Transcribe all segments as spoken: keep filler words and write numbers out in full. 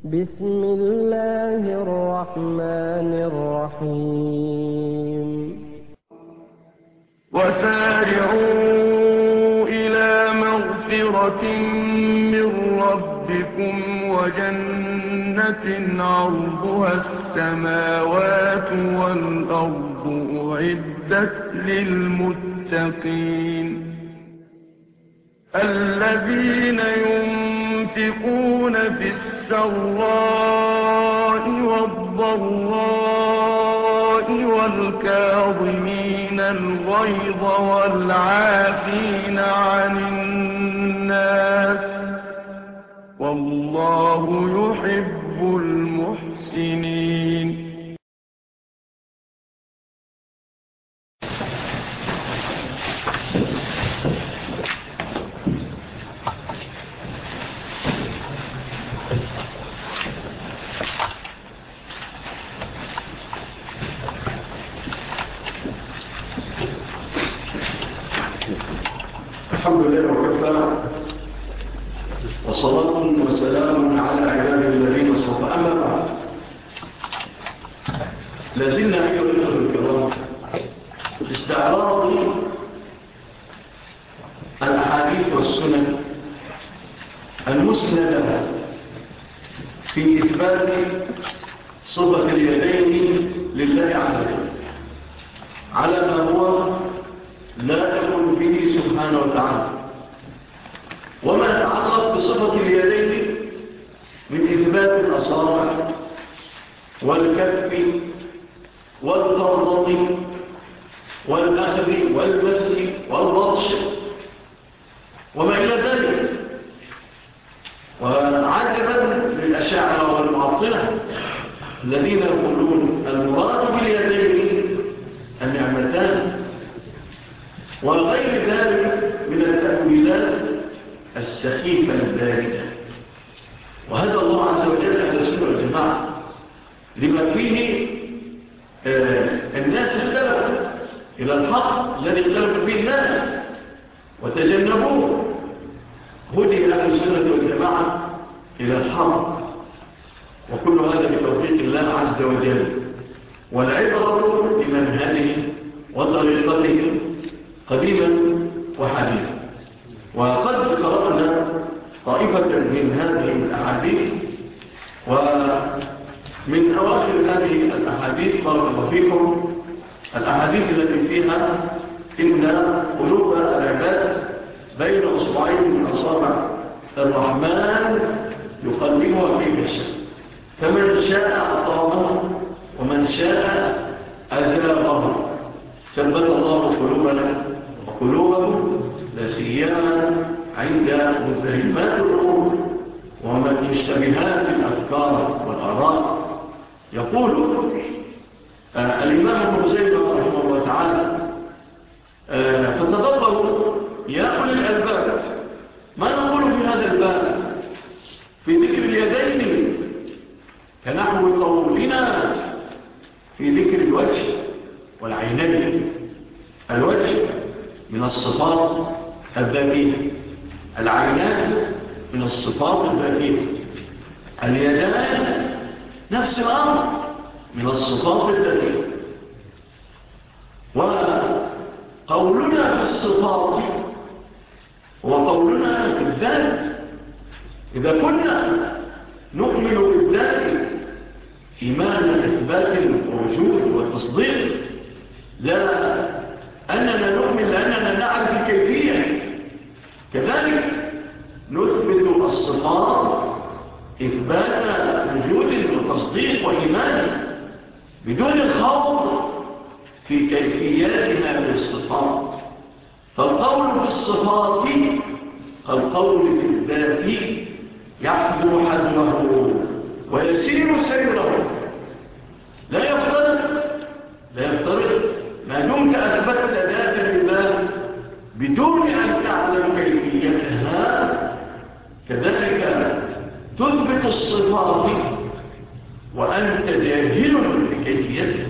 بسم الله الرحمن الرحيم وسارعوا إلى مغفرة من ربكم وجنة عرضها السماوات والأرض أعدت للمتقين الذين ينفقون في السراء والضراء والكاظمين الغيظ والعافين عن الناس والله يحب المحسنين. الحمد لله وكفى وصلاة وسلام على عباده الذين اصطفى. أما بعد، لازلنا أيها الأخوة الكرام في استعراض الأحاديث والسنن المسندة في إثبات صفة اليدين لله عز وجل على ما هو لا يكون به سبحانه وتعالى، وما يتعلق بصفة اليدين من إثبات الأصابع والكف والقبضة والأخذ والمس والبطش وما إلى ذلك. وعجبا للأشاعرة والمعطلة الذين يقولون المراد باليدين النعمتان وغير ذلك من التأويلات السخيفة الباردة. وهذا الله عز وجل أهل السنة والجماعة لما فيه آه الناس اختلفوا إلى الحق الذي اختلفوا فيه الناس وتجنبوه. هدي أهل السنة والجماعة إلى الحق، وكل هذا بتوفيق الله عز وجل، والعبرة بمنهجه وطريقته قديما وحديثا. وقد قرأنا طائفة من هذه الأحاديث، ومن أواخر هذه الأحاديث بارك الله فيكم الأحاديث التي فيها إن قلوب العباد بين أصبعين من أصابع الرحمن يقلبها في يشاء، فمن شاء أطاعه ومن شاء أزاغه. ثبت الله قلوبنا وقلوبهم لا سيما عند متهمات الأمور ومن مشتبهات الأفكار والآراء. يقول آه الإمام ابن خزيمة رحمه الله تعالى آه فتدبروا يا أولي الألباب ما نقول في هذا الباب في ذكر اليدين كنحو قولنا في ذكر الوجه والعينين. الوجه من الصفات الذاتية، العينان من الصفات الذاتية، اليدان نفس الأمر من الصفات الذاتية. وقولنا في الصفات وقولنا في الذات، إذا كنا نؤمن بالذات إيمان إثبات الوجود والتصديق، لا أننا نؤمن لأننا نعرف الكيفية، كذلك نثبت الصفات إثبات وجود وتصديق وإيمان بدون الخوض في كيفياتنا للصفات. فالقول في الصفات القول في الذات يحذو حذوه ويسير سيره، لا يفترض لا يفترض ما دمت أثبتت ذات الله بدون أن تعلم كيفيتها، كذلك تثبت الصفات وأنت جاهل بكيفيتها.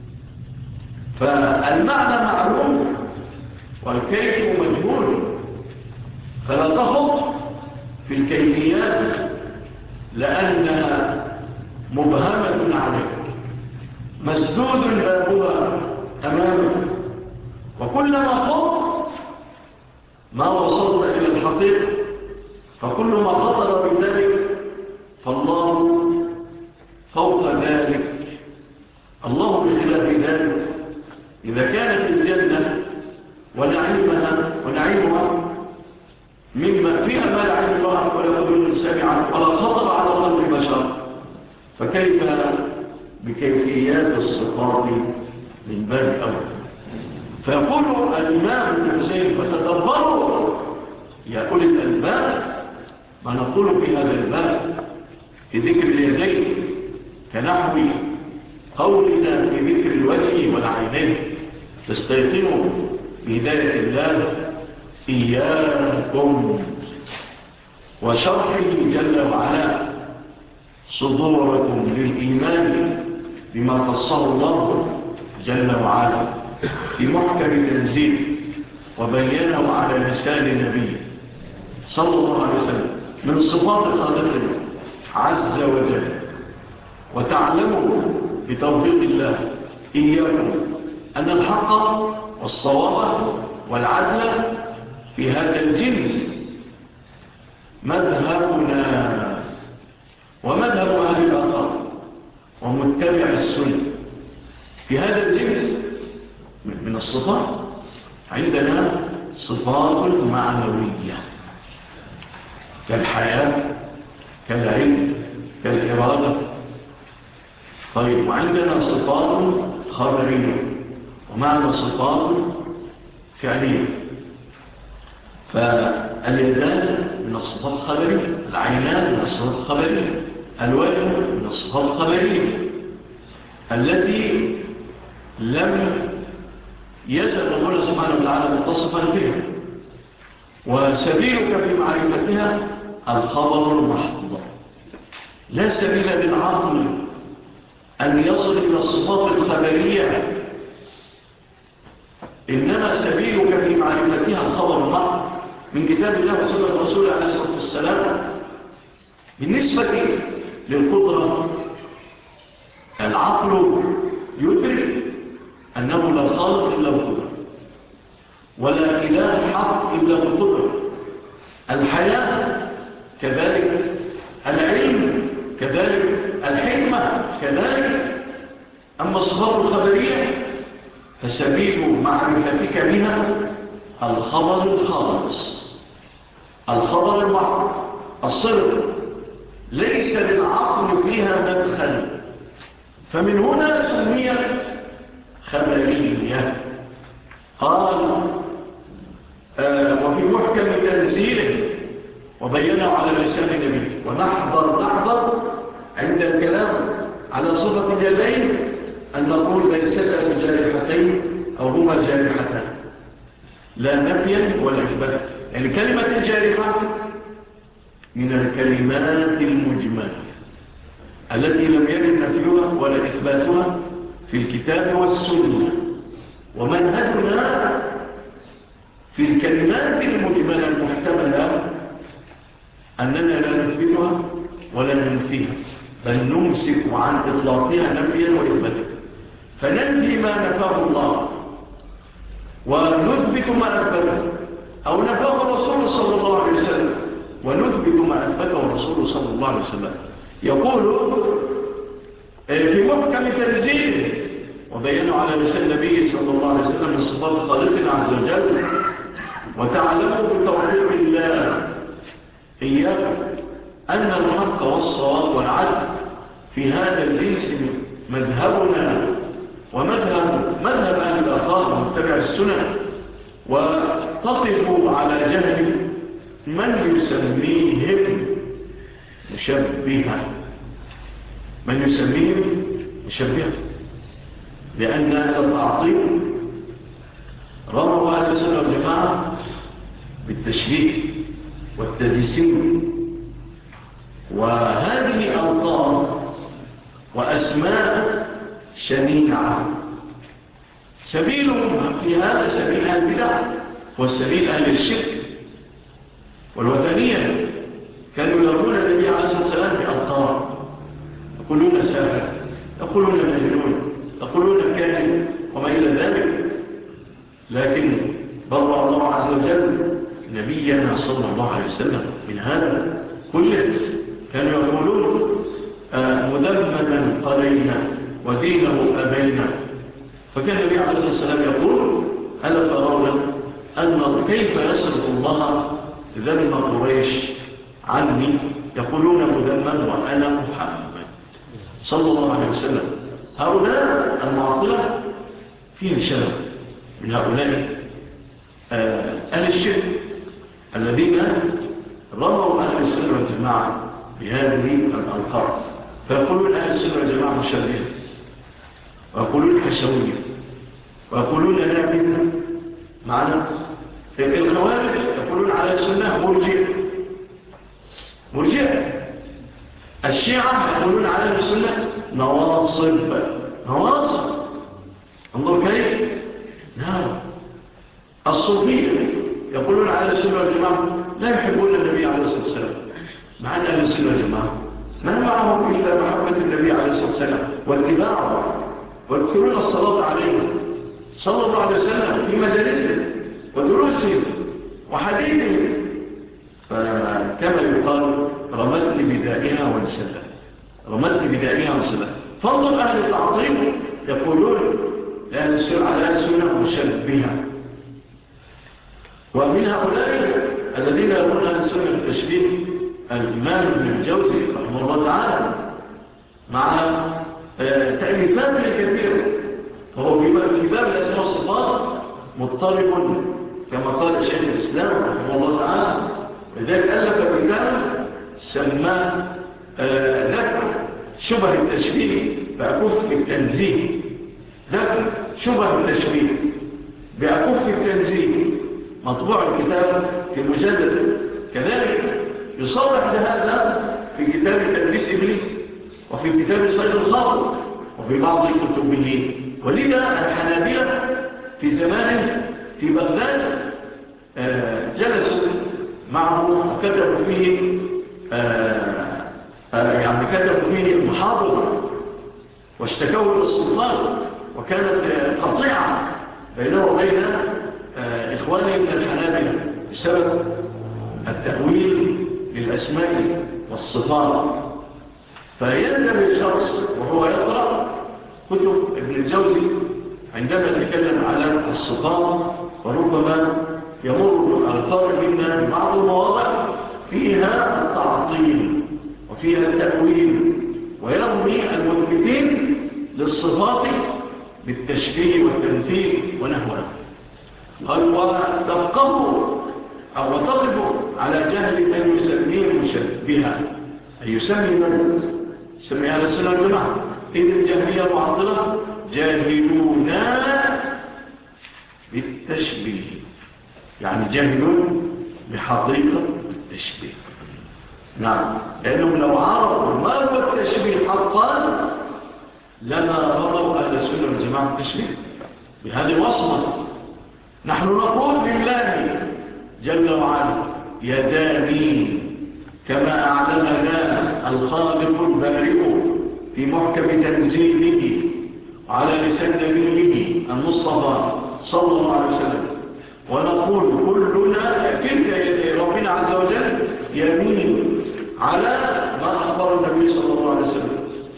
فالمعنى معلوم والكيف مجهول، فلا تخط في الكيفيات لأنها مبهمة عليك، مسدود بابها أمامك، وكلما خطت ما وصلت إلى الحقيقة، فكل ما خطر بذلك فالله فوق ذلك. الله بخلاف ذلك إذا كانت الجنة ونعيمها ونعيمها مما فيها ما لا عين رأت ولا أذن سمعت ولا خطر على قلب بشر، فكيف بكيفيات الصفات من باب أول؟ فيقول الإمام ابن حسين فتدبروا يا أولي الألباب ما نقول في هذا الباب في ذكر اليدين كنحو قولنا في ذكر الوجه والعينين، تستيقنوا بهداية الله إياكم وشرحه جل وعلا صدوركم للإيمان بما خصه الله جل وعلا في محكم تنزيل وبينه على لسان النبي صلى الله عليه وسلم من صفات خالقنا عز وجل، وتعلموا بتوفيق الله إياكم أن الحق والصواب والعدل في هذا الجنس مذهبنا ومذهب أهل الآخر ومتبع السنة. في هذا الجنس من الصفات عندنا صفات معنوية كالحياة كالعلم كالإرادة. طيب، وعندنا صفات خبرية ومعنى صفات فعلية. فاليدان من الصفات الخبرية، العينان من الصفات الخبرية، الوجه من الصفات الخبرية التي لم يزل الله سبحانه وتعالى متصفا بها، وسبيلك في معرفتها الخبر المحض. لا سبيل للعقل أن يصل إلى الصفات الخبرية، إنما سبيلك في معرفتها الخبر المحض من كتاب الله وسنة الرسول عليه الصلاة والسلام. بالنسبة للقدرة العقل يدرك أنه لا خالق إلا بقدرة ولا إله حق إلا بقدرة. الحياة كذلك، العلم كذلك، الحكمة كذلك. أما الصفات الخبرية فسبيل معرفتك بها الخبر الخالص، الخبر المحض، الصدق، ليس للعقل فيها مدخل، فمن هنا سميت خبرية. قال آه وفي محكم تنزيله وبينه على لسان النبي. ونحضر نحضر عند الكلام على صفة اليدين أن نقول ليستا بجارحتين أو هما جارحتان، لا نفيا ولا إثباتا. يعني كلمة الجارحة من الكلمات المجملة التي لم يرد نفيها ولا إثباتها في الكتاب والسنة. ومنهجنا في الكلمات المجملة المحتملة أننا لا نثبتها ولا ننفيها، بل نمسك عن إطلاقها نفيا وإثباتا. فننفي ما نفاه الله ونثبت ما أثبته، أو نفاه الرسول صلى الله عليه وسلم ونثبت ما أثبته الرسول صلى الله عليه وسلم. يقول في محكم تنزيله وبينه على لسان النبي صلى الله عليه وسلم من صفات خالقنا عز وجل. وتعلموا بتوفيق الله إياكم أن الحق والصواب والعدل في هذا الجنس مذهبنا ومذهب مذهب أهل الآخر ومتبع السنة. وتقفوا على جهل من يسميهم مشبهة، من يسميهم مشبهة، لأن أهل التعطيل رموا أهل السنة والجماعة بالتشبيه والتجسيم. وهذه ألقاب وأسماء شنيعة. سبيلهم في هذا سبيل أهل البدع والسبيل أهل الشرك والوثنية. كانوا يرمون النبي عليه الصلاة والسلام بألقاب، يقولون ساحر، يقولون مجنون، يقولون كاهن وما إلى ذلك. لكن برأ الله عز وجل نبينا صلى الله عليه وسلم من هذا كله. كانوا يقولون آه مذمما قلينا ودينه أبينا. فكان النبي عليه الصلاة والسلام يقول ألا ترون أن كيف يصرف الله ذم قريش عني، يقولون مذمما وأنا محمد صلى الله عليه وسلم. هؤلاء المعطلة فيهم شرف من هؤلاء آه أهل الشرك الذين رموا أهل السنة والجماعة بهذه الألقاب. فيقولون أهل السنة والجماعة مشابهة، ويقولون حشوية، ويقولون نابلة معنا. الخوارج يقولون على السنة مرجئة مرجئة. الشيعة يقولون على السنة نواصب نواصب. انظر كيف. نعم. الصوفية يقولون على السنة والجماعة لا يحبون النبي عليه الصلاة والسلام، مع أن أهل السنة والجماعة ما معهم إلا محبة النبي عليه الصلاة والسلام واتباعه، ويكثرون الصلاة عليه صلى الله عليه وسلم في مجالسه ودروسه وحديثه. فكما يقال رمتني بدائها وانسلت، رمتني بدائها وانسلت. فانظر أهل التعطيل يقولون على السنة مشبهة. ومن هؤلاء الذين يقولون أهل السنة التشبيه الإمام ابن الجوزي رحمه الله تعالى مع تأليفات كثيرة، وهو في باب الأسماء والصفات مضطرب كما قال شيخ الإسلام رحمه الله تعالى. لذلك ألف كتابا سماه دفع شبه التشبيه بأكف التنزيه، دفع شبه التشبيه بأكف التنزيه، مطبوع الكتاب في مجلد. كذلك يصرح بهذا في كتاب تلبيس إبليس، وفي كتاب صيد الخاطر، وفي بعض كتبه. ولذا الحنابلة في زمانه في بغداد جلسوا معه وكتبوا فيه يعني كتبوا فيه المحاضرة واشتكوا للسلطان، وكانت قطيعة بينه وبين إخواني من الحنابلة بسبب التأويل للأسماء والصفات. فيندم الشخص وهو يقرأ كتب ابن الجوزي عندما يتكلم على الصفات، وربما يمر القارئ منا ببعض المواضع فيها التعطيل وفيها التأويل، ويرمي المثبتين للصفات بالتشبيه والتمثيل ونحوه. قال وتفقهوا أو تقفوا على جهل من يسميه مشبها، أي يسمي من يسمي أهل السنة والجماعة. إذ الجهمية المعطلة جاهلون بالتشبيه، يعني جاهلون بحقيقة التشبيه. نعم، لأنهم لو عرفوا ما هو التشبيه حقا لما رضوا أهل السنة والجماعة التشبيه بهذه الوصمة. نحن نقول لله جل وعلا يداني، كما أعلمنا الخالق البارئ في محكم تنزيله وعلى لسان نبيه المصطفى صلى الله عليه وسلم. ونقول كلنا كلتا يدي ربنا عز وجل يمين على ما أخبر النبي صلى الله عليه وسلم.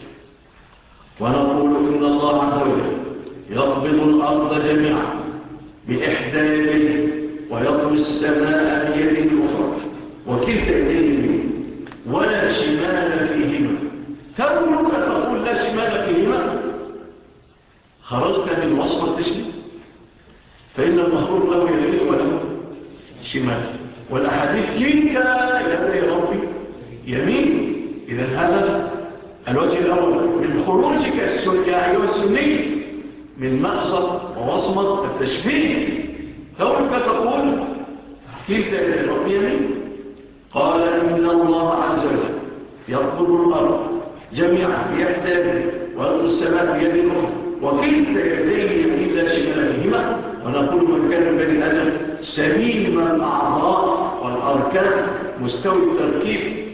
ونقول إن الله عز وجل يقبض الأرض جميعا بإحدى يديه ويطوي السماء بيد أخرى، وكلتا يديه ولا شمال فيهما. كونك تقول لا شمال فيهما خرجت من وصف التشبيه، فإن المخلوق له يمين وله شمال، والأحاديث كلتا يدي ربي يمين. إذن هذا الوجه الأول من خروجك السنية والسني من مقصد ووصمة التشبيه. كونك تقول كلتا يدي ربي يمين. قال إن الله عز وجل يقبض الأرض جميعا بيحتاج ويطوي السماء بيد أخرى، وكلتا يديه إلا شمالهما. ونقول من كان بني آدم سليم الأعضاء والأركان مستوي التركيب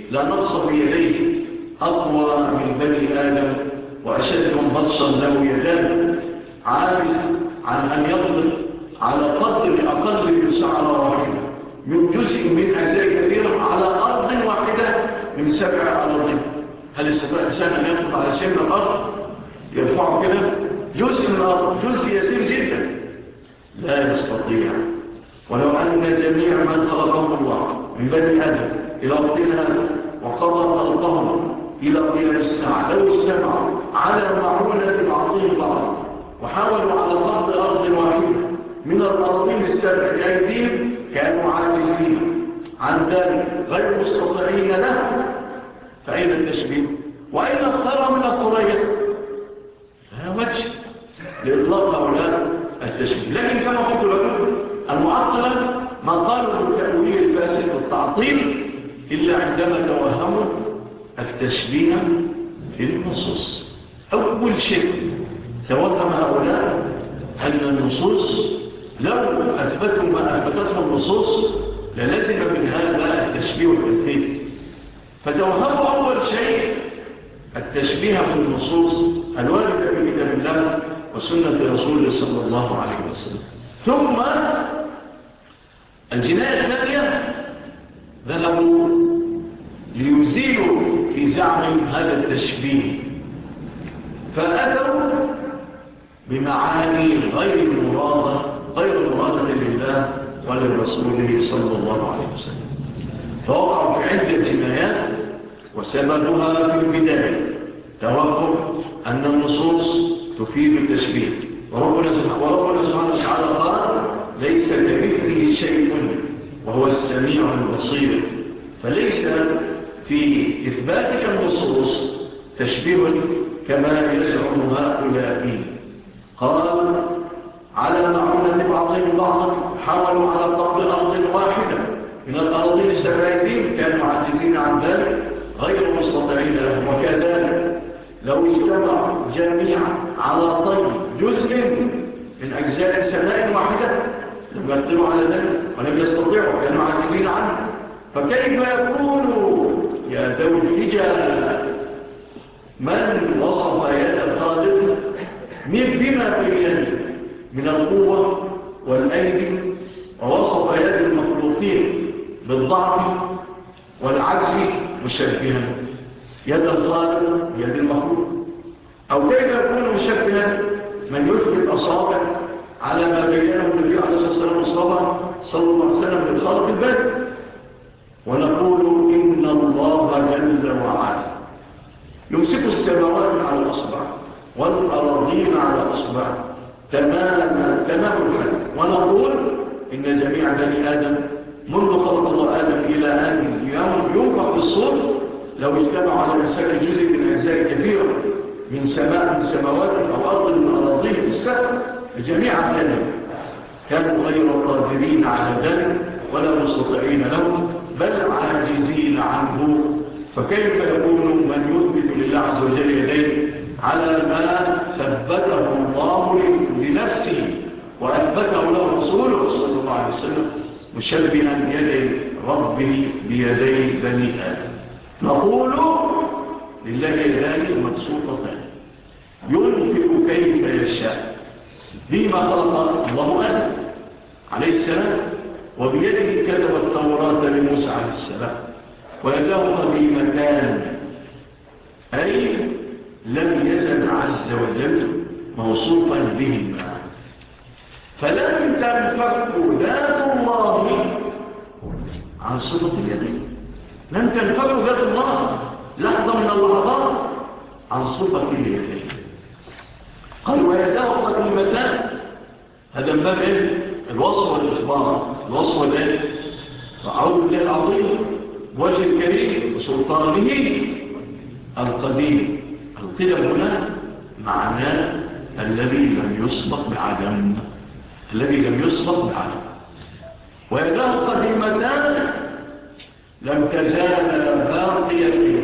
لا نقص في يديه أقوى من بني آدم وأشدهم بطشا له يدان عاجز عن أن يقدر على قدر أقل من شعرة واحدة من جزء من أجزاء كثيرة على أرض واحدة من سبع أراضين. هل يستطيع الإنسان أن يطلب على شيء من الأرض يرفعه كده جزء من الأرض، جزء يسير جدا؟ لا يستطيع. ولو أن جميع من خلقهم الله من بني آدم إلى وقتنا وقضى خلقهم إلى قيام الساعة لو اجتمعوا على معونة بعضهم بعض وحاولوا على قبض أرض واحدة من الأراضين السبع بأيديهم كانوا عاجزين عن ذلك غير مستطيعين له. فأين التشبيه؟ وأين اختار من القرية؟ لا وجه لإطلاق هؤلاء التشبيه. لكن كما قلت لكم المعطلة ما قالوا بالتأويل الفاسد والتعطيل إلا عندما توهموا التشبيه في النصوص. أول شيء توهم هؤلاء أن النصوص لو أثبتوا ما أثبتته النصوص للزم من هذا التشبيه والتمثيل. فتوهموا أول شيء التشبيه في النصوص الواردة في كتاب الله وسنة رسوله صلى الله عليه وسلم. ثم الجناية الثانية ذهبوا ليزيلوا في زعم هذا التشبيه فأتوا بمعاني غير مرادة غير مرادة لله ولرسوله صلى الله عليه وسلم. فوقعوا في عدة جنايات وسببها في البداية توهم أن النصوص تفيد التشبيه. وربنا سبحانه وتعالى قال ليس كمثله شيء وهو السميع البصير. فليس في إثباتك النصوص تشبيه كما يزعم هؤلاء. قال على معونة بعضهم بعضا حاولوا على قبض أرض واحدة من الأراضين السبعين كانوا عاجزين عن ذلك غير مستطيعين لهم. وكذلك لو اجتمعوا جميعا على طي جزء من أجزاء سماء واحدة لم يقدروا على ذلك ولم يستطيعوا كانوا عاجزين عنه. فكيف يكون يا ذوي الحجة من وصف يد الخالق بما في اليد من القوة والأيدي ووصف يد المخلوقين بالضعف والعجز مشبها يد الخالق يد المخلوق؟ أو كيف يكون مشبها من يثبت أصابع على ما بينه النبي عليه الصلاة والسلام صلى الله عليه وسلم من خلق البدء ونقول إن الله جل وعلا يمسك السماوات على الأصبع والأراضين على الأصبع تماما تمام الحد. ونقول إن جميع بني آدم منذ خلق الله آدم إلى أن ينفخ بالصور لو اجتمعوا على مساك جزء من أجزاء كثيرة من سماء من سماوات أو أرض من أراضين في السماء جميعا كانوا كانوا غير قادرين على ذلك ولا مستطيعين له بل عاجزين عنه. فكيف يكون من يثبت لله عز وجل يديه على ما ثبته الله لنفسه وأثبته له رسوله صلى الله عليه وسلم مشبها يدي ربه بيدي بني آدم؟ نقول لله يدان مبسوطتان ينفق كيف يشاء بما خلق الله آدم عليه السلام وبيده كتب التوراة لموسى عليه السلام ويداه قديمتان أي لم يزل عز وجل موصوفا بهما. فلم تنفك ذات الله عن صفة اليدين، لم تنفك ذات الله لحظة من اللحظات عن صفة اليدين. قال ويداه قديمتان، هذا من باب ايه؟ الوصف والإخبار. الوصف والايه؟ أعوذ بالله العظيم بوجه الكريم وسلطانه القديم. القدم هنا معناه الذي لم يسبق بعدم، الذي لم يسبق بعدم. ويداه قديمتان لم تزال باقية.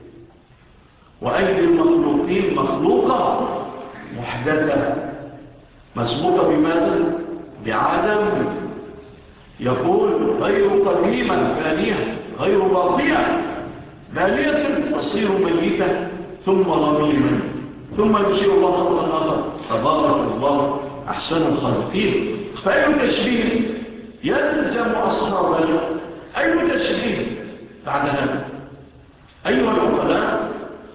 وأيدي المخلوقين مخلوقة محدثة مسبوقة بماذا؟ بعدم. يقول غير قديمة فانية غير باقية بالية تصير ميتة ثم رميما ثم يشير الله خلقا آخر تبارك الله أحسن الخالقين. فأي تشبيه يلزم أصحابنا؟ أي تشبيه بعد هذا؟ أيها العقلاء،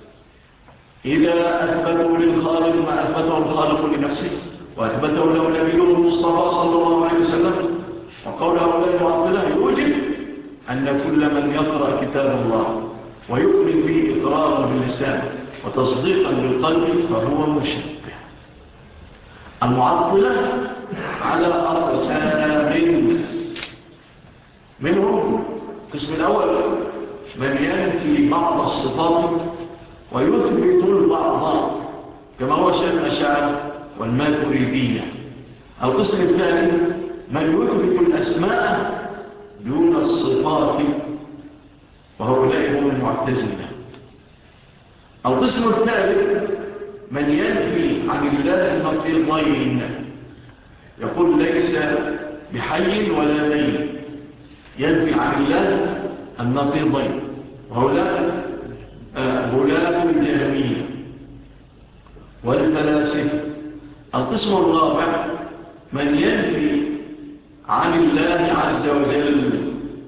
إذا أثبتوا للخالق ما أثبته الخالق لنفسه وأثبته له نبيه المصطفى صلى الله عليه وسلم، وقول هؤلاء المعطلة يوجب أن كل من يقرأ كتاب الله ويؤمن به إقرارا باللسان وتصديقا بالقلب فهو مشبه. المعطلة على أقسام، منهم القسم الأول من ينفي بعض الصفات ويثبت البعض كما هو شأن الأشاعرة والماتريدية. القسم الثاني من يثبت الأسماء دون الصفات وهؤلاء هم المعتزلة. القسم الثالث من ينفي عن الله النقيضين، يقول ليس بحي ولا ميت، ينفي عن الله النقيضين، وهؤلاء غلاة الجهمية والفلاسفة. القسم الرابع من ينفي عن الله عز وجل،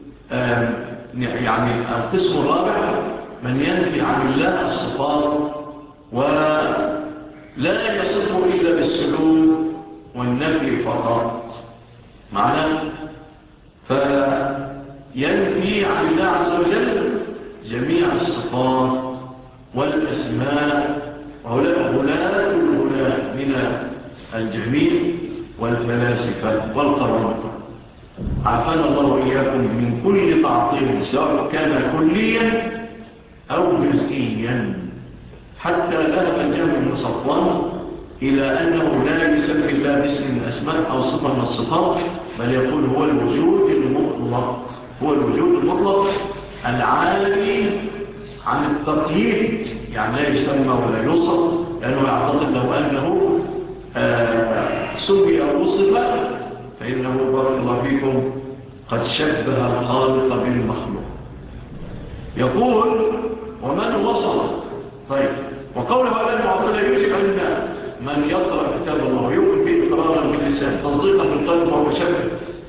يعني القسم الرابع من ينفي عن الله الصفات ولا يصف إلا بالسلوك والنفي فقط معنى، فينفي عن الله عز وجل جميع الصفات والأسماء، وهؤلاء غلاة الغلاة من الجميع والفلاسفة والقرامطة. عافانا الله وإياكم من كل تعطيل سواء كان كليا أو جزئيا، حتى ذهب الجمع بن صفوان إلى أنه لا يسمي الله باسم من الأسماء أو صفة من الصفات، بل يقول هو الوجود المطلق، هو الوجود المطلق العالي عن التقييد، يعني لا يسمى ولا يوصف، لأنه يعتقد لو أنه آه سمي أو وصف فإنه بارك الله فيكم قد شبه الخالق بالمخلوق. يقول ومن وصف. طيب، وقول هذا المعطلة يجب أن من يقرأ كتاب الله ويؤمن به إقرارا باللسان تصديقا بالقلب وهو شبه.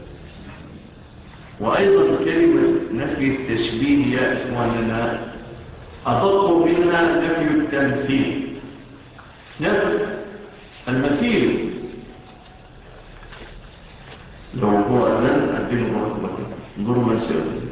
وأيضا كلمة نفي التشبيه يا إخواننا أدق منها نفي التمثيل. نفي المثيل لو هو أذن أدين الله انظروا من سيئة.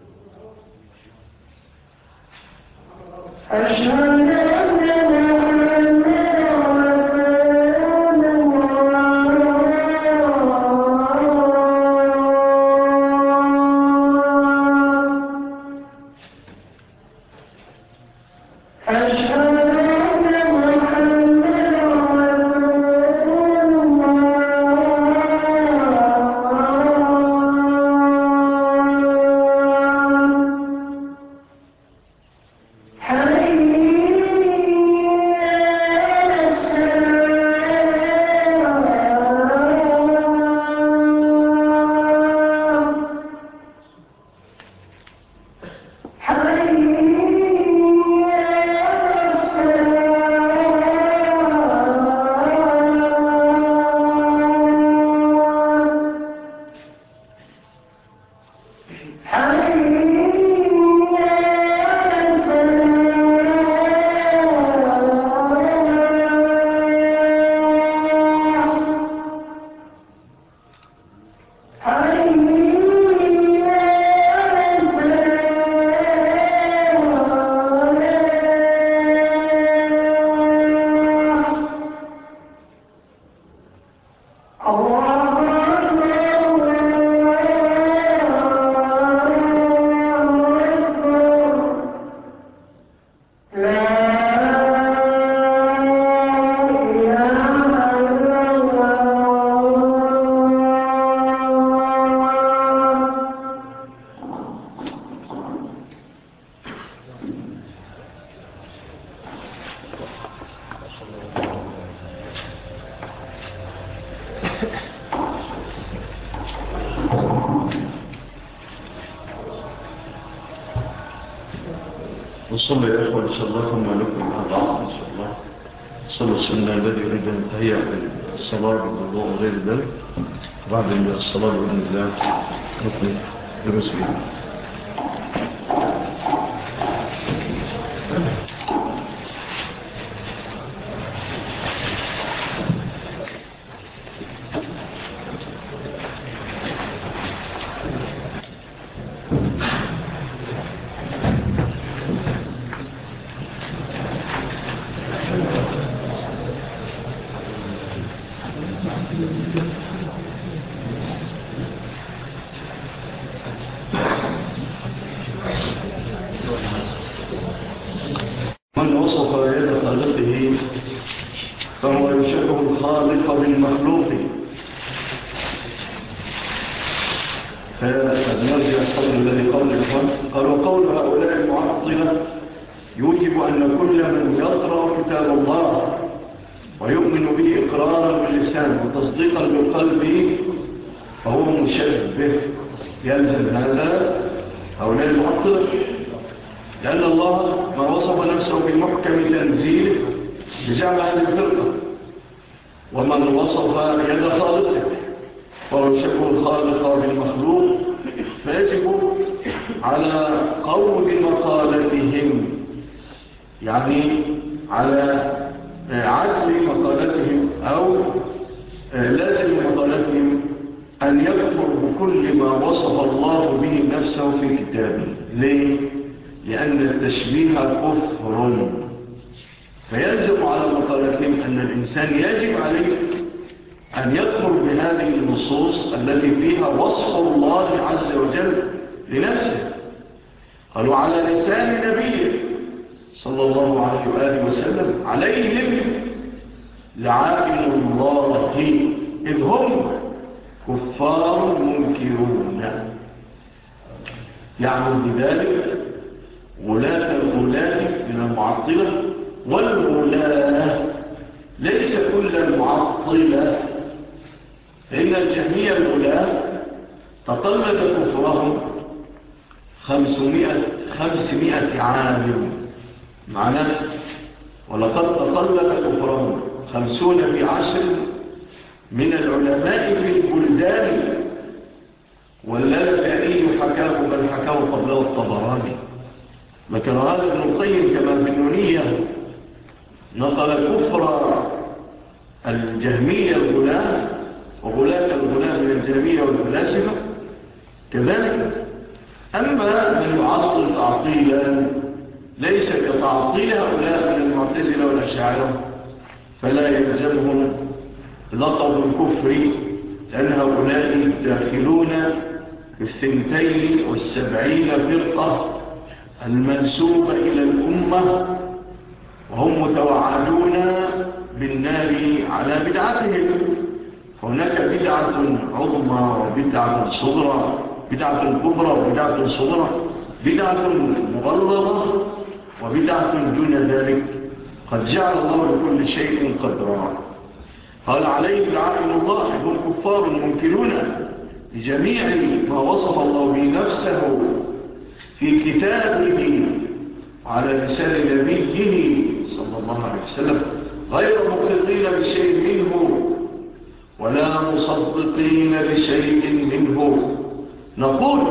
أشهد أن لا صلوا يا إخوة إن شاء الله ثم لكم العصر إن شاء الله. صلوا السنة الذي يريد أن تهيأ الصلاة بالوضوء وغير ذلك. بعد الصلاة بإذن الله نكمل دروس بإذن الله. من وصف يد خالقه فهو يشبه الخالق بالمخلوق. فقد نرجع الصدر الذي قبل الإخوان قال وقول هؤلاء المعطلة يوجب أن كل من يقرأ كتاب الله ويؤمن به إقرارا باللسان وتصديقا بالقلب فهو مشبه. يلزم هذا هؤلاء المعطلة لأن الله ما وصف نفسه بمحكم تنزيله بزعم هذه الفرقة، ومن وصف يد خالقه فهو يشبه الخالق بالمخلوق، فيجب على قول مقالتهم يعني على عزل مقالتهم أو لازم مقالتهم أن يكفر بكل ما وصف الله به نفسه في كتابه. ليه؟ لأن التشبيه كفر. فيلزم على مقالتهم أن الإنسان يجب عليه أن يكفر بهذه النصوص التي فيها وصف الله عز وجل لنفسه. قالوا على لسان نبيه صلى الله عليه وآله وسلم عليهم لعائن الله إذ هم كفار منكرون. يعني بذلك غلاة الغلاة من المعطلة والغلاة ليس كل المعطلة، فإن الجميع الغلاة تقلد كفرهم خمسمائة, خمسمائة عام معناه، ولقد تقلد كفرهم خمسون بعشر من العلماء في البلدان، واللالكائي حكاه بل حكاه قبله الطبراني. ذكر هذا ابن القيم كما في النونية نقل كفر الجهمية الغلاة وغلاة الغلاة من الجهمية والفلاسفة كذلك. أما من يعطل تعطيلا ليس كتعطيل هؤلاء من المعتزلة والأشاعرة فلا يلزمهم لقب الكفر، لأن هؤلاء داخلون الثنتين والسبعين فرقة المنسوبة إلى الأمة، وهم متوعدون بالنار على بدعتهم. هناك بدعة عظمى وبدعة صغرى، بدعة كبرى وبدعة صغرى، بدعة مغلظة وبدعة دون ذلك. قد جعل الله لكل شيء قدرا. قال عليه لعائن الله هم كفار منكرون لجميع ما وصف الله به نفسه في كتابه على لسان نبيه صلى الله عليه وسلم، غير مقرين بشيء منه ولا مصدقين بشيء منه. نقول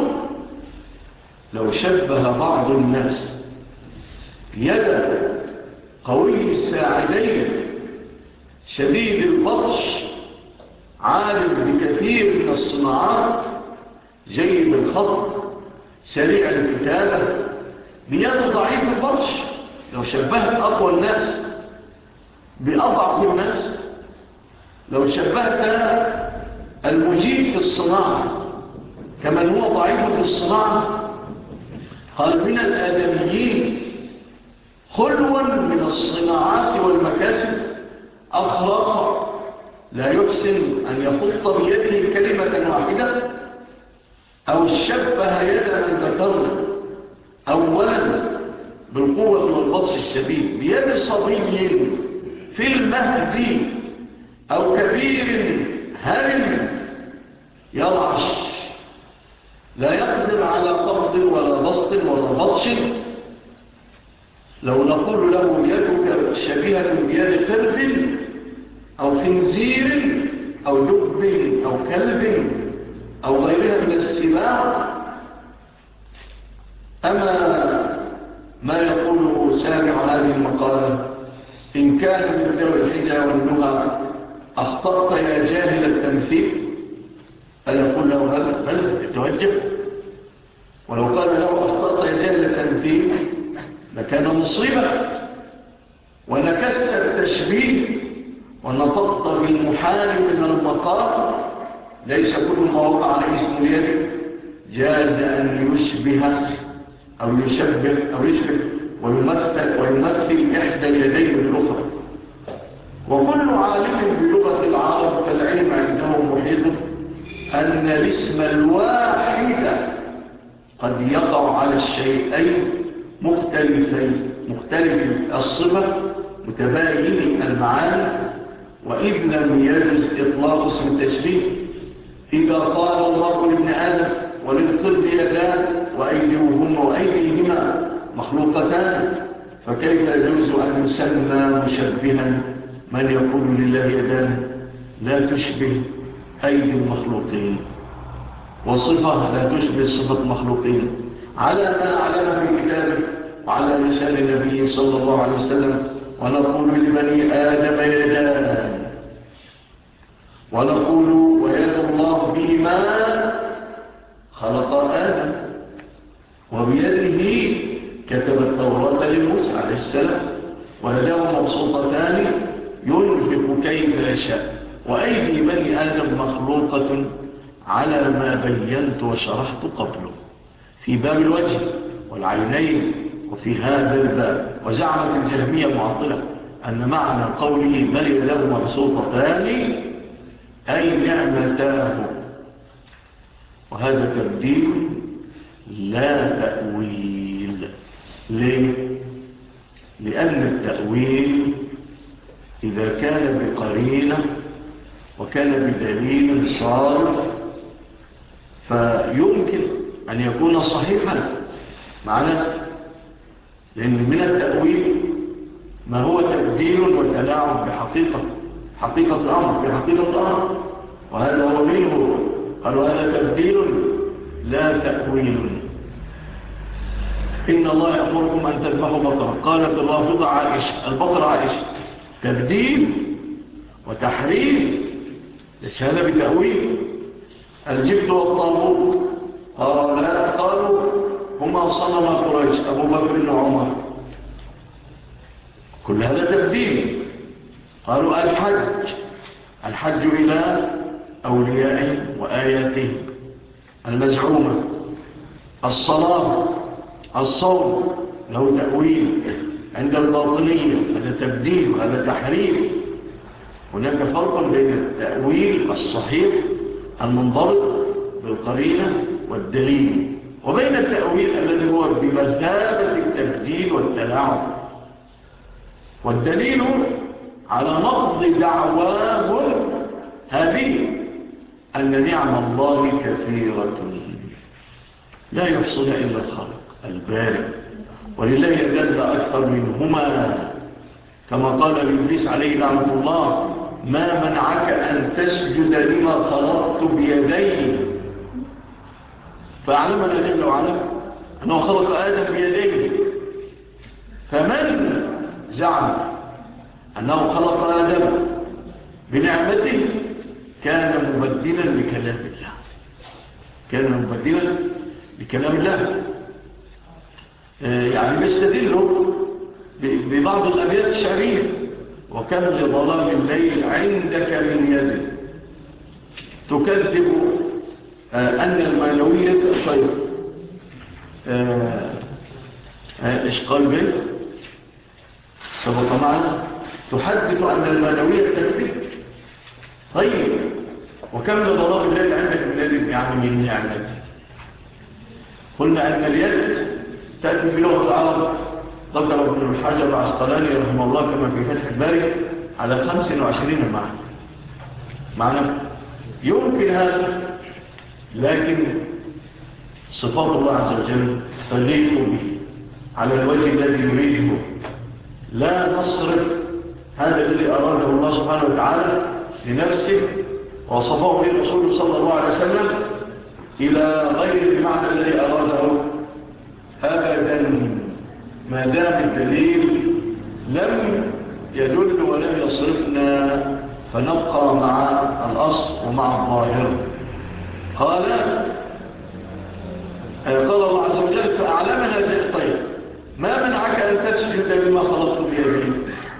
لو شبه بعض الناس يد قوي الساعدين شديد البطش عالم بكثير من الصناعات جيد الخط سريع الكتابة بيد ضعيف البطش، لو شبهت أقوى الناس بأضعف الناس، لو شبهت المجيد في الصناعة كمن هو ضعيف في الصناعة، قال من الآدميين خلوا من الصناعات والمكاسب أخلاقا لا يحسن أن يخط بيده كلمة واحدة أو شبه يد من ذكرنا أولا بالقوة والبطش الشديد بيد صبي في المهد أو كبير هرم يرعش لا يقدر على قبض ولا بسط ولا بطش، لو نقول له يدك شبيهة بيد قرد أو خنزير أو دب أو كلب أو غيرها من السباع، أما ما يقوله سامع هذه المقالة إن كان من ذوي الحجة والنهى أخطأت يا جاهل التمثيل، فيقول له هذا بل يتوجه. ولو قال له أخطأت يا جاهل التمثيل لكان مصيبة، ونكست التشبيه ونطقت بالمحال من المقال. ليس كل ما وقع عليه اسم اليد جاز أن يشبه أو يشبه أو يشبه ويمثل, ويمثل إحدى اليدين بالأخرى. وكل عالم بلغة العرب فالعلم عنده محيط أن الاسم الواحد قد يقع على الشيئين مختلفين، مختلف الصفة متباين المعاني، وإذ لم يجوز إطلاق اسم التشبيه إذا قال الله لابن آدم وللقرد يدان وأيديهما وأيديهما مخلوقتان، فكيف يجوز أن يسمى مشبها من يقول لله يدان لا تشبه أيدي المخلوقين، وصفة لا تشبه صفة مخلوقين، على ما أعلم في كتابه وعلى لسان النبي صلى الله عليه وسلم. ونقول لبني آدم يدان، ونقول ويد الله بما خلق آدم، وبيده كتب التوراة لموسى عليه السلام، ويداه مبسوطتان ينفق كيف يشاء، وأيدي بني آدم مخلوقة على ما بينت وشرحت قبله في باب الوجه والعينين وفي هذا الباب. وزعمت الجهمية المعطلة أن معنى قوله بل يداه مبسوطتان أي نعمتاه، وهذا تبديل لا تأويل. ليه؟ لأن التأويل إذا كان بقرينة وكان بدليل صارف فيمكن أن يكون صحيحا معنا، لأن من التأويل ما هو تبديل وتلاعب بحقيقة حقيقة أمر في حقيقة أمر، وهذا هو منه. قالوا هذا تبديل لا تأويل. إن الله يأمركم أن تذبحوا بقرة، قالت الرافضة عائشة البقرة عائشة، تبديل وتحريم، ليس هذا بتأويل. الجبت والطاغوت قال قالوا هما صنم قريش أبو بكر وعمر، كل هذا تبديل. قالوا الحج الحج إلى أوليائه وآياته المزعومة، الصلاة الصوم له تأويل عند الباطنية، هذا تبديل وهذا تحريم. هناك فرق بين التأويل الصحيح المنضبط بالقرينة والدليل، وبين التأويل الذي هو بمثابة التبديل والتلاعب. والدليل على نقض دعواهم هذه أن نعم الله كثيرة لا يحصلها إلا الخالق البارئ، ولله يدل أكثر منهما، كما قال لإبليس عليه لعنة الله ما منعك أن تسجد لما خلقت بيدي، فأعلمنا جل وعلا أنه خلق آدم بيديه. فمن زعم أنه خلق آدم بنعمته كان مبدلا لكلام الله، كان مبدلا لكلام الله. يعني بيستدلوا ببعض الأبيات الشعرية وكم لظلام الليل عندك من يد تكذب أن المعنوية خير. إيش قال بيت سبق معنا تحدث أن المعنوية تكذب. طيب وكم لظلام الليل عندك من يد يعني من نعمة. قلنا أن اليد تأتي بلغة العرب، ذكر ابن الحجر العسقلاني رحمه الله كما في فتح الباري على خمس وعشرين معنى. معنى يمكن هذا، لكن صفات الله عز وجل تليق به على الوجه الذي يريده، لا نصرف هذا الذي أراده الله سبحانه وتعالى لنفسه وصفه به الرسول صلى الله عليه وسلم إلى غير المعنى الذي أراده أبدا، ما دام الدليل لم يدل ولم يصرفنا، فنبقى مع الأصل ومع الظاهر. قال قال الله عز وجل فأعلمنا بالطيب ما منعك أن تسجد لما خلقت بيدي.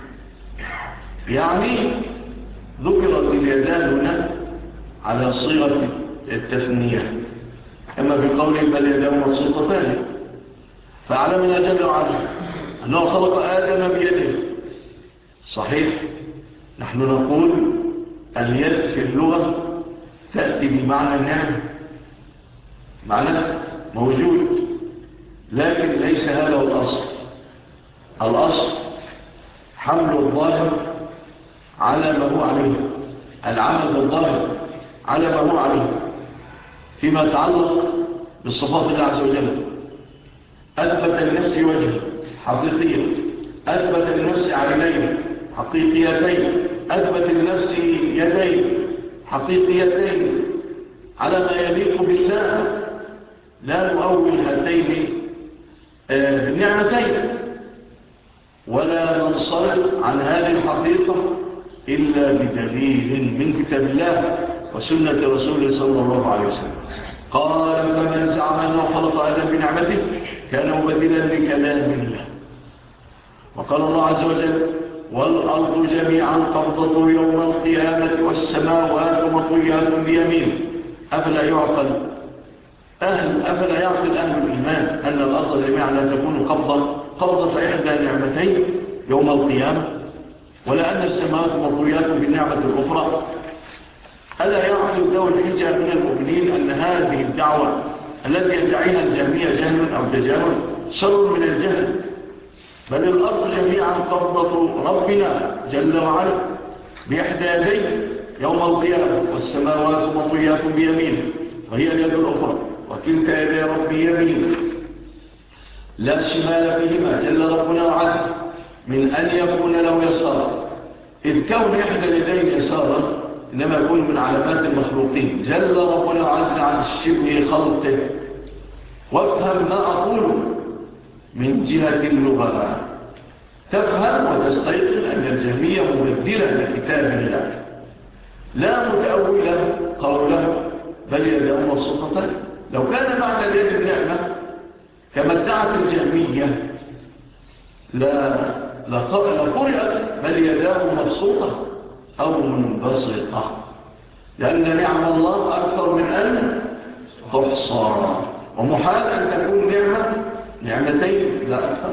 يعني ذكرت اليدان هنا على صيغة التثنية، أما بقول بل يداه مبسوطتان. فأعلمنا جل وعلا أنه خلق آدم بيده. صحيح، نحن نقول اليد في اللغة تأتي بمعنى النعم، معنى موجود، لكن ليس هذا هو الأصل. الأصل حمل الظاهر على ما هو عليه، العمل بالظاهر على ما هو عليه فيما يتعلق بالصفات الله عز وجل. أثبت لنفس وجه حقيقية، أثبت لنفس عينين حقيقيتين، أثبت لنفس يدين حقيقيتين على ما يليق بالله، لا نؤول هاتين بالنعمتين ولا ننصرف عن هذه الحقيقة إلا بدليل من كتاب الله وسنة رسوله صلى الله عليه وسلم. قال فمن زعم أنه خلق آدم بنعمته كان مبدلا لكلام الله. وقال الله عز وجل والأرض جميعا قبضته يوم القيامة والسماوات مطويات بيمينه. أفلا يعقل أهل أفلا يعقل أهل الإيمان أن الأرض جميعا لا تكون قبضة قبضة إحدى نعمتين يوم القيامة، ولا أن السماوات مطويات بالنعمة الأخرى؟ ألا يعقل ذوي الحجة من المؤمنين أن هذه الدعوة التي يدعيها الجهمية جهل أو تجاهل شر من الجهل؟ بل الأرض جميعا قبضة ربنا جل وعلا بإحدى يديه يوم القيامة، والسماوات مطويات بيمينه وهي اليد الأخرى، وتلك يدي ربي يمين لا شمال فيهما جل ربنا وعز من أن يكون له يسارا، إذ كون إحدى اليدين يسارا إنما يكون من علامات المخلوقين جل ربنا وعز عن شبه خلقه. وافهم ما أقوله من جهة اللغة، تفهم وتستيقن أن الجميع مبدلة لكتاب الله لا متأولة قوله بل يداه مبسوطتان. لو كان معنى اليد النعمة كما ادعت الجهمية لا لقرأت بل يداه مبسوطة أو منبسطة، لأن نعم الله أكثر من أن تحصى، ومحال أن تكون نعمة نعمتين لا أكثر.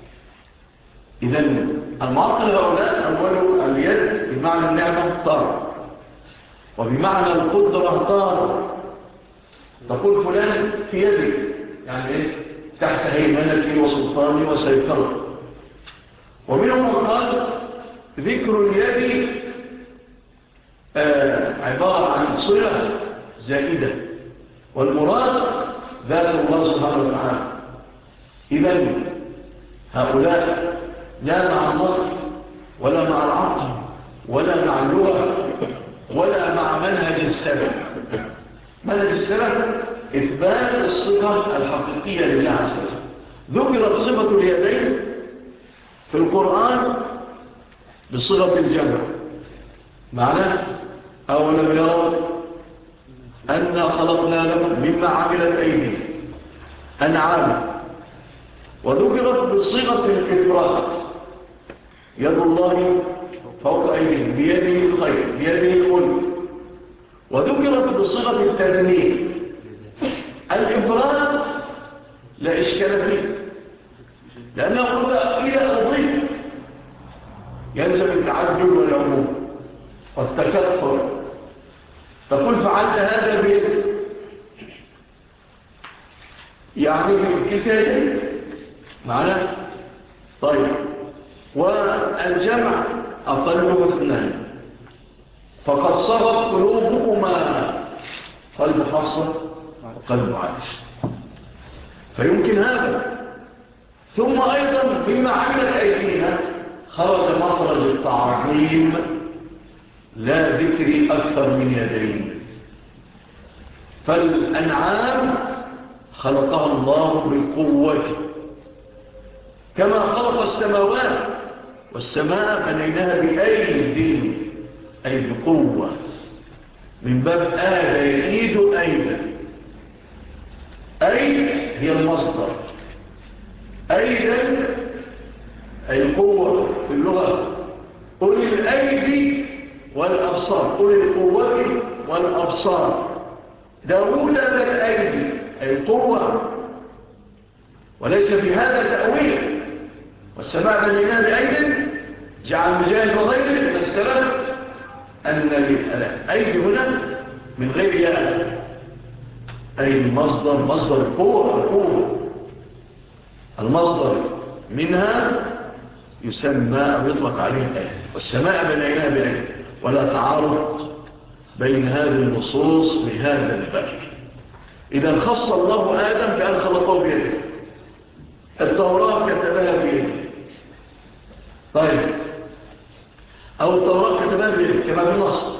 إذن المعطل هؤلاء أوله اليد بمعنى النعمة طار، وبمعنى القدرة طار. تقول فلان في يدي يعني إيه؟ تحت هيمنتي وسلطاني وسيطرتي. ومنهم قال ذكر اليد آه عبارة عن صلة زائدة، والمراد ذات الله سبحانه وتعالى. إذن هؤلاء لا مع النظر ولا مع العقل ولا مع اللغة ولا مع منهج السلف. منهج السلف إثبات الصفة الحقيقية لله عز وجل. ذكرت صفة اليدين في القرآن بصيغة الجمع، معناه أولم يروا أنا خلقنا لهم مما عملت أيديهم أنعام، وذكرت بصيغة الإفراد يد الله فوق أيديهم بيده الخير بيده الملك، وذكرت بصيغة التثنية الإفراد لا إشكال فيه، لأنه قد إلى أضيف يلزم التعدد والعموم والتكثر. تقول فعلت هذا بيدك يعني بالكتاب معناه طيب. والجمع أقله اثنان، فقد صغت قلوبهما قلب حفصة وقلب عائشة، فيمكن هذا. ثم أيضا مما عملت أيدينا خرج مخرج التعظيم لا ذكر أكثر من يدين. فالأنعام خلقها الله بالقوة كما خلق السماوات، والسماء بنيناها بأيدي أي بقوة، من باب آل يعيد أيدا. أيد هي المصدر، أيدا أي القوة في اللغة، قل الأيدي والأبصار، قل القوة والأبصار. داود ذا الأيدي أي القوة، وليس في هذا تأويل. والسماء بنيناها بأيد جعل مجاهد وغيره نستلم أن الأيدي هنا من غير ياء، أي المصدر مصدر القوة. القوة المصدر منها يسمى أو يطلق عليه الآية. والسماء بنيناها بأيد، ولا تعارض بين هذه النصوص بهذا الباب. إذا خص الله آدم بأن خلقه بيده، التوراة كتبها بيده. طيب، أو التوراة كتبها بيده كما في النص.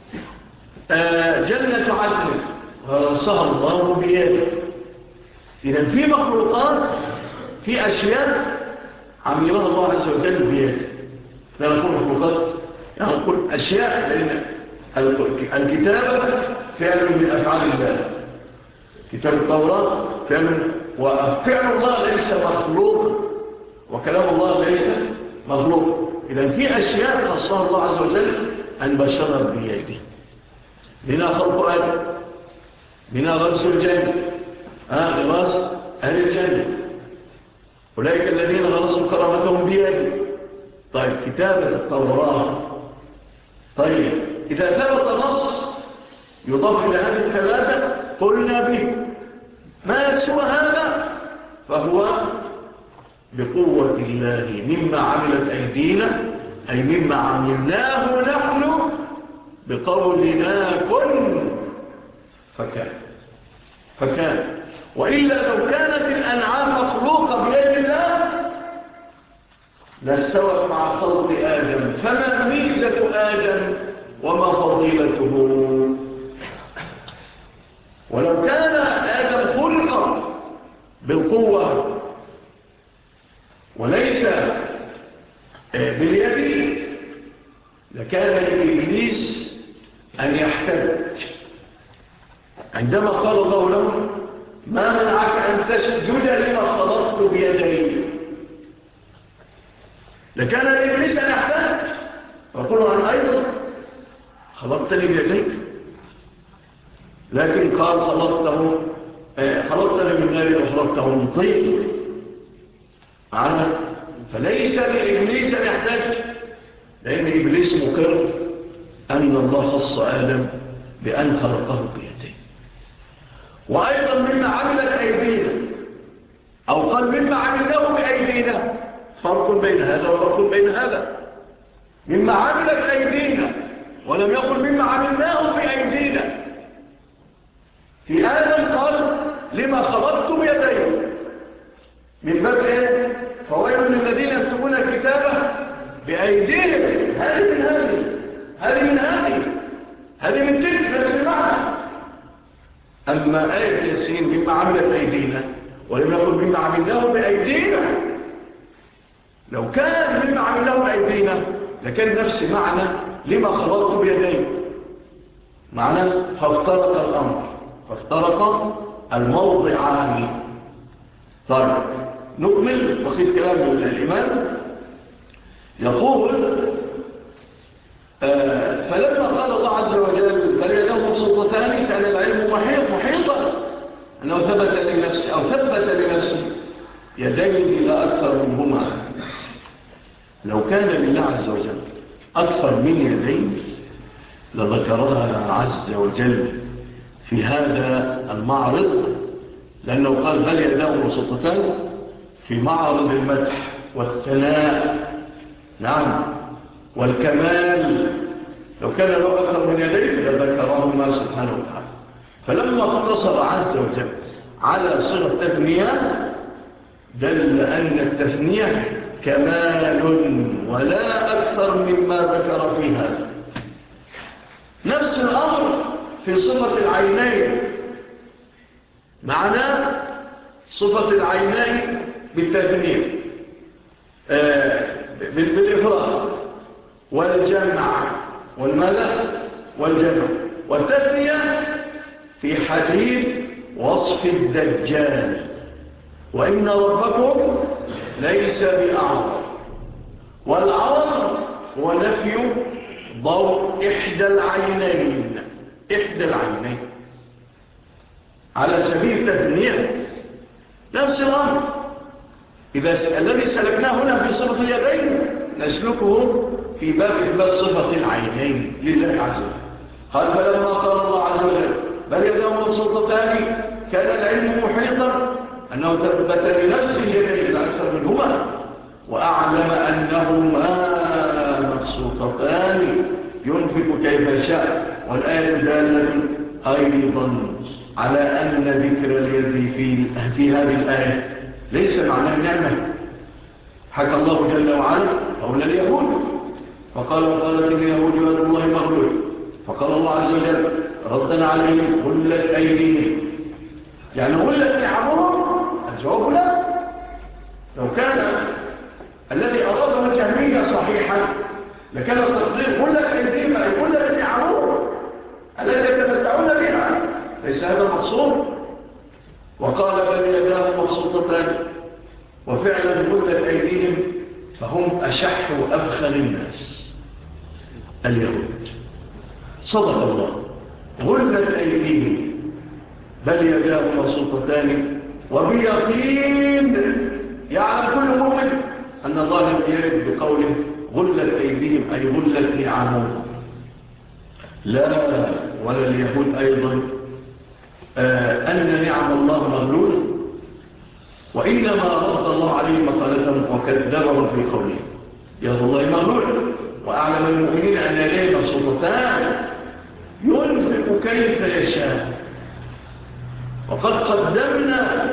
آه جنة عدن غرسها الله بيده. إذا في مخلوقات، في أشياء عملها الله عز وجل بيده. لا نقول مخلوقات، يعني نقول أشياء، لأن الكتابة فعل من أفعال الله. كتاب التوراة فعل، وفعل الله ليس مخلوق، وكلام الله ليس مخلوق. إذا في أشياء خصها الله عز وجل أن بشرها بيده. منها خلق آدم، منها غرس الجنة، آه غرس أهل الجنة، أولئك الذين غرسوا كرامتهم بيده. طيب، كتابة التوراة. طيب، إذا ثبت نص يضاف إلى هذه الثلاثة قلنا به، ما سوى هذا فهو بقوة الله مما عملت أيدينا، أي مما عملناه نحن بقولنا كن فكان فكان. وإلا لو كانت الأنعام مخلوقة بيد الله لاستوت مع خلق آدم. فما ميزة آدم وما فضيلته؟ ولو كان آدم خلق بالقوة وليس باليد لكان لإبليس أن يحتج. عندما قال الله له ما منعك أن تسجد لما خلقت بيدي، لكان لإبليس أن يحتج ويقول أنا أيضا خلقتني بيديك، لكن قال خلقته خلقتني من نار وخلقته من طين. فليس لإبليس أن يحتج، لأن إبليس مقر أن الله خص آدم بأن خلقه بيديه. وأيضا مما عملت أيدينا، أو قال مما عملناه بأيدينا، فرق بين هذا وفرق بين هذا. مما عملت أيدينا، ولم يقل مما عملناه بأيدينا. في آدم قال لما خلقت بيدي، من باب إيه؟ فويل للذين يكتبون الكتابة بأيديهم. هذه من هذه، هذه من هذه، هذه من تلك، نفس المعنى. أما آية ياسين مما عملت أيدينا، ولم يقل مما عملناه بأيدينا. لو كان مما عملناه بأيدينا لكان نفس معنى لما خلقت بيدي، معنى فافترق الأمر، فافترق الموضعان. طيب، نكمل بقية كلام الإمام. يقول آه فلما قال الله عز وجل بل يداه مبسوطتان كان العلم محيط محيطا أنه ثبت لنفسه أو ثبت لنفسه يدين لا أكثر منهما. لو كان لله عز وجل أكثر من يدين لذكرها عز وجل في هذا المعرض، لأنه قال بل يداه مبسوطتان في معرض المدح والثناء، نعم، والكمال. لو كان له أكثر من يدين لذكرهما سبحانه وتعالى. فلما اقتصر عز وجل على صيغة تثنية دل أن التثنية كمال ولا أكثر مما ذكر في هذا. نفس الأمر في صفة العينين، معنى صفة العينين بالتثنية آه بالإفراد والجمع والملأ والجمع، والتثنية في حديث وصف الدجال، وإن ربكم ليس بأعور، والعور هو نفي ضوء إحدى العينين، إحدى العينين على سبيل التثنية. نفس الأمر إذا الذي سلكناه هنا في صفة اليدين نسلكه في باب إثبات صفة العينين لله عز وجل. قال فلما قال الله عز وجل بل يداه مبسوطتان كان العلم محيطا أنه تثبت لنفسه يديه لا أكثر منهما، وأعلم أنهما مبسوطتان ينفق كيف شاء. والآية دالة أيضا على أن ذكر اليد في, في هذه الآية ليس معناه نعمة. حكى الله جل وعلا قول اليهود فقال وقالت اليهود يد الله مغلول، فقال الله عز وجل ردنا عليهم غلت أيديهم، يعني غلت نعمهم. الجواب لا. لو كان الذي أراده الجهمية صحيحا لكان التقدير غلت أيديهم أي غلت نعمهم التي يتمتعون بها، ليس هذا المقصود. وقال بل يداه مبسوطتان، وفعلا غلت أيديهم، فهم أشح وأبخل الناس اليهود. صدق الله، غلت أيديهم بل يداه مبسوطتان، وبيقين يعلم كل مؤمن أن الله لم يرد بقوله غلت أيديهم أي غلت نعمهم، لا ولا اليهود أيضا آه أن نعم الله مغلولة، وإنما رد الله عليهم مقالتهم وكذبهم في قوله يد الله مغلولة، وأعلم المؤمنين أن يديه مبسوطتان ينفق كيف يشاء. وقد قدمنا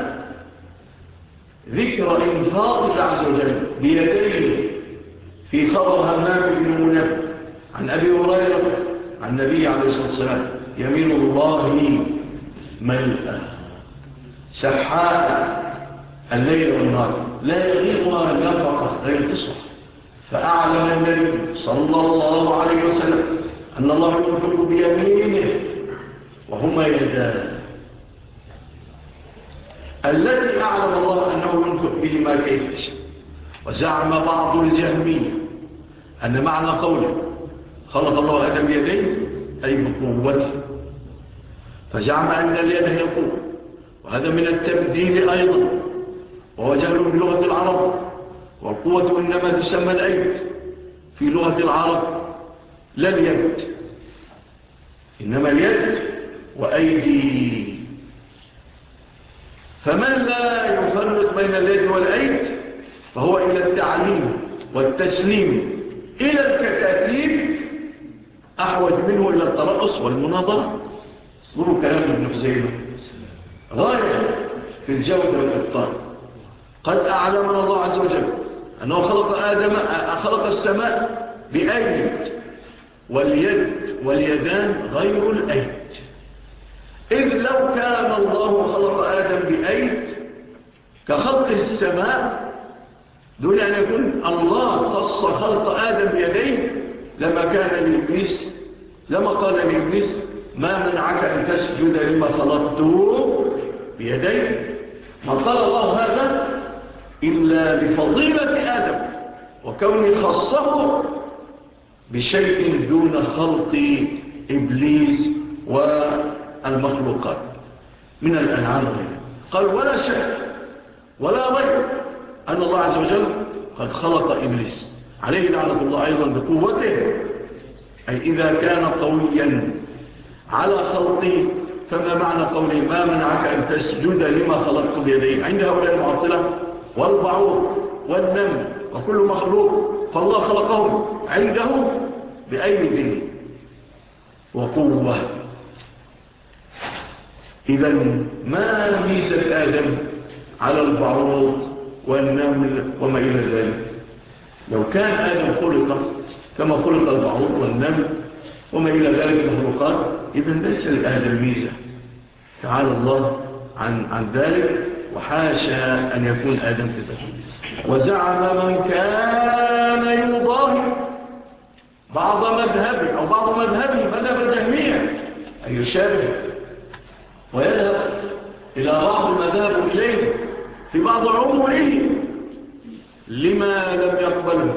ذكر إنفاق الله عز وجل بيديه في خبر همام بن منبه عن أبي هريرة عن النبي عليه الصلاة والسلام يمين الله ملأ سحاء الليل والنهار لا يغيظها نفقة غير تصح. فأعلم النبي صلى الله عليه وسلم أن الله ينفق بيمينه وهما يدان التي أعلم الله أنه ينفق بهما كيف يشاء. وزعم بعض الجهمية أن معنى قوله خلق الله آدم بيديه أي بقوته، فزعم أن اليد هي القوة، وهذا من التبديل أيضا، وهو جهل بلغة العرب. والقوة إنما تسمى الأيد في لغة العرب لا اليد، إنما اليد وأيدي. فمن لا يفرق بين اليد والأيد فهو إلى التعليم والتسليم إلى الكتاتيب أحوج منه إلى الترأس والمناظرة. ضروا كلام ابن خزيمة غاية في الجودة والإبطال. قد أعلمنا الله عز وجل أنه خلق آدم خلق السماء بأيد، واليد واليدان غير الأيد. إذ لو كان الله خلق آدم بأيد كخلق السماء دون أن يكون الله خص خلق آدم بيديه لما كان لإبليس لما قال لإبليس ما منعك أن تسجد لما خلقته بيديه. ما قال الله هذا إلا لفضيلة آدم وكون خصه بشيء دون خلق إبليس والمخلوقات من الأنعام. قال ولا شك ولا ريب أن الله عز وجل قد خلق إبليس عليه لعنة الله أيضا بقوته، أي إذا كان قويا على خلقه فما معنى قوله ما منعك أن تسجد لما خلقت بيديه عند هؤلاء المعطلة والبعوض والنمل وكل مخلوق، فالله خلقهم عنده بأيد وقوة. إذن ما ميزة آدم على البعوض والنمل وما إلى ذلك. لو كان آدم خلق كما خلق البعوض والنمل وما إلى ذلك المخلوقات إذن ليس لأهل الميزة. تعالى الله عن, عن ذلك وحاشا أن يكون آدم كذلك. وزعم من كان يضاهي بعض مذهبه أو بعض مذهبه مذهب الجهمية أن يشابه ويذهب إلى بعض المذاهب إليه في بعض عمره لما لم يقبله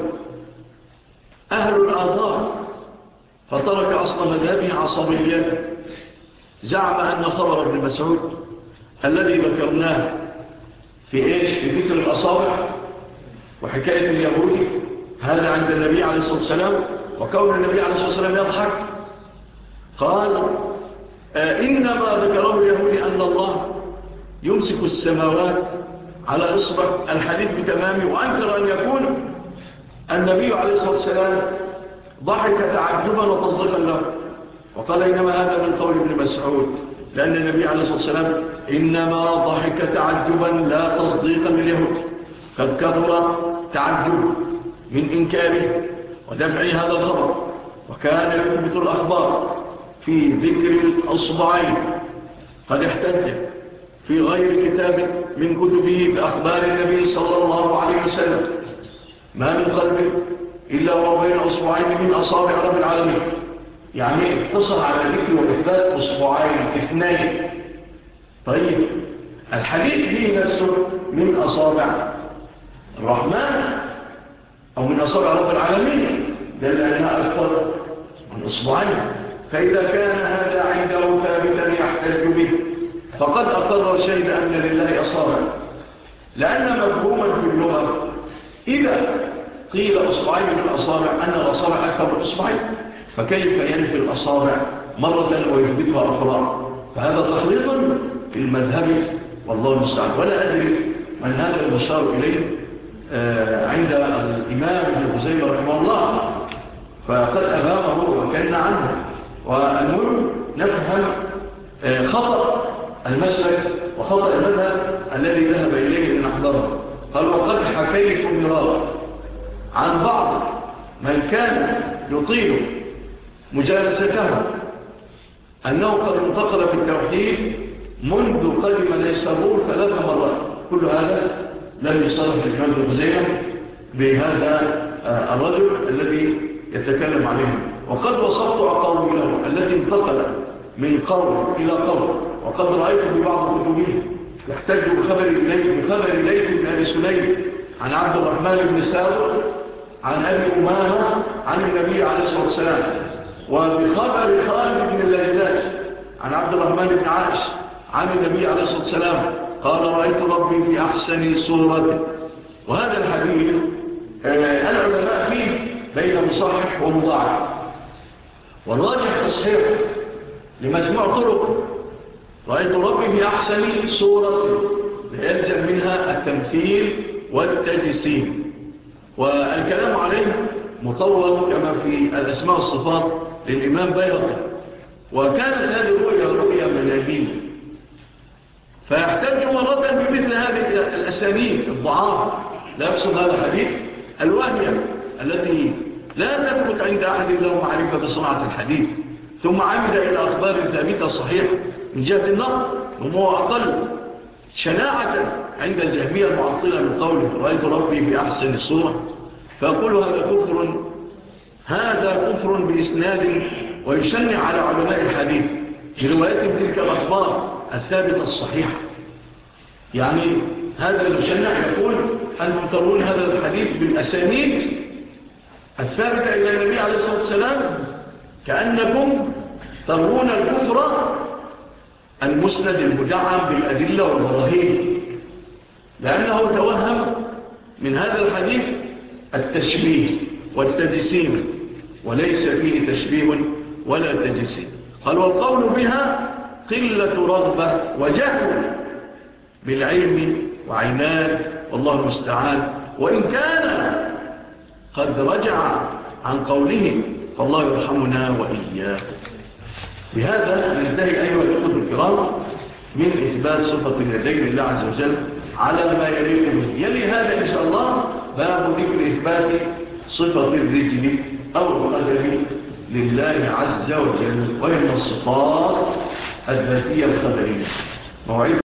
أهل الآثار فترك أصل مذهبه عصبيته. زعم أن خبر ابن مسعود الذي ذكرناه في إيش في ذكر الأصابع وحكاية اليهودي هذا عند النبي عليه الصلاة والسلام وكون النبي عليه الصلاة والسلام يضحك قال آه إنما ذكره اليهودي أن الله يمسك السماوات على إصبع الحديث بتمامه وأنكر أن يكون النبي عليه الصلاة والسلام ضحك تعجبا وتصديقا له وقال إنما هذا من قول ابن مسعود لأن النبي عليه الصلاة والسلام إنما ضحك تعجبا لا تصديقا لليهود قد كثر تعجب من إنكاره ودفع هذا الخبر وكان يثبت الأخبار في ذكر الأصبعين قد احتج في غير كتاب من كتبه بأخبار النبي صلى الله عليه وسلم ما من قلب إلا وبين أصبعين من أصابع رب العالمين يعني اقتصر على ذكر وإثبات أصبعين اثنين. طيب الحديث فيه نفسه من أصابع الرحمن أو من أصابع رب العالمين دل أنها أكثر من أصبعين فإذا كان هذا عنده ثابتا يحتج به فقد أقر وشهد أن لله أصابع لأن مفهوما في اللغة إذا قيل أصبعين من الأصابع أن الأصابع أكثر من أصبعين فكيف ينفي الأصابع مرة ويثبتها أخرى فهذا تخليط في المذهب والله المستعان. ولا أدري من هذا المشار إليه عند الإمام ابن خزيمة رحمه الله فقد أبامه وكان عنه والمهم نفهم خطأ المسلك وخطأ المذهب الذي ذهب إليه لنحضره. قال وقد حكيت مرارا عن بعض من كان يطيل مجالسته أنه قد انتقل في التوحيد منذ قدم نيسابور ثلاث مرات كل هذا لم يصرف الإمام ابن خزيمة بهذا الرجل الذي يتكلم عليه. وقد وصفت أقاويله التي انتقل من قول إلى قول وقد رأيت في بعض كتبه يحتج بخبر إليه بخبر إليه من أبي سليم عن عبد الرحمن بن سابر عن أبي أمامة عن النبي عليه الصلاة والسلام وبخبر خالد بن الليلات عن عبد الرحمن بن عائش عن النبي عليه الصلاة والسلام قال رأيت ربي في أحسن صورته. وهذا الحديث آه العلماء فيه بين مصحح ومضاعف والراجح تصحيح لمجموع طرق رأيت ربي في أحسن صورته يلزم منها التمثيل والتجسيم والكلام عليه مطول كما في الأسماء والصفات للإمام بيهقي وكانت هذه الرؤية رؤية منابية فيحتاج مرة بمثل هذه الأسانيد الضعاف لا يقصد هذا الحديث الوهمية التي لا تثبت عند أحد له معرفة بصناعة الحديث ثم عمد إلى أخبار ثابتة صحيحة من جهة النقل وهو أقل شناعة عند الجهمية المعطلة من قوله رأيت ربي في أحسن الصورة فيقول هذا كفر هذا كفر بإسناد ويشنع على علماء الحديث برواية تلك الأخبار الثابتة الصحيحة. يعني هذا المشنع يقول أنتم ترون هذا الحديث بالأسانيد الثابتة إلى النبي عليه الصلاة والسلام كأنكم ترون الكفر المسند المدعم بالأدلة والبراهين لأنه توهم من هذا الحديث التشبيه والتجسيم وليس فيه تشبيه ولا تجسيم. قال والقول بها قلة رغبة وجهل بالعلم وعناد والله المستعان وإن كان قد رجع عن قوله فالله يرحمنا وإياه. بهذا ننتهي أيها الأخوة الكرام من إثبات صفة اليدين لله عز وجل على ما يليق به. يلي هذا إن شاء الله باب ذكر إثبات صفة الرجل أو القدم لله عز وجل، وهي من الصفات الذاتية الخبرية. موعد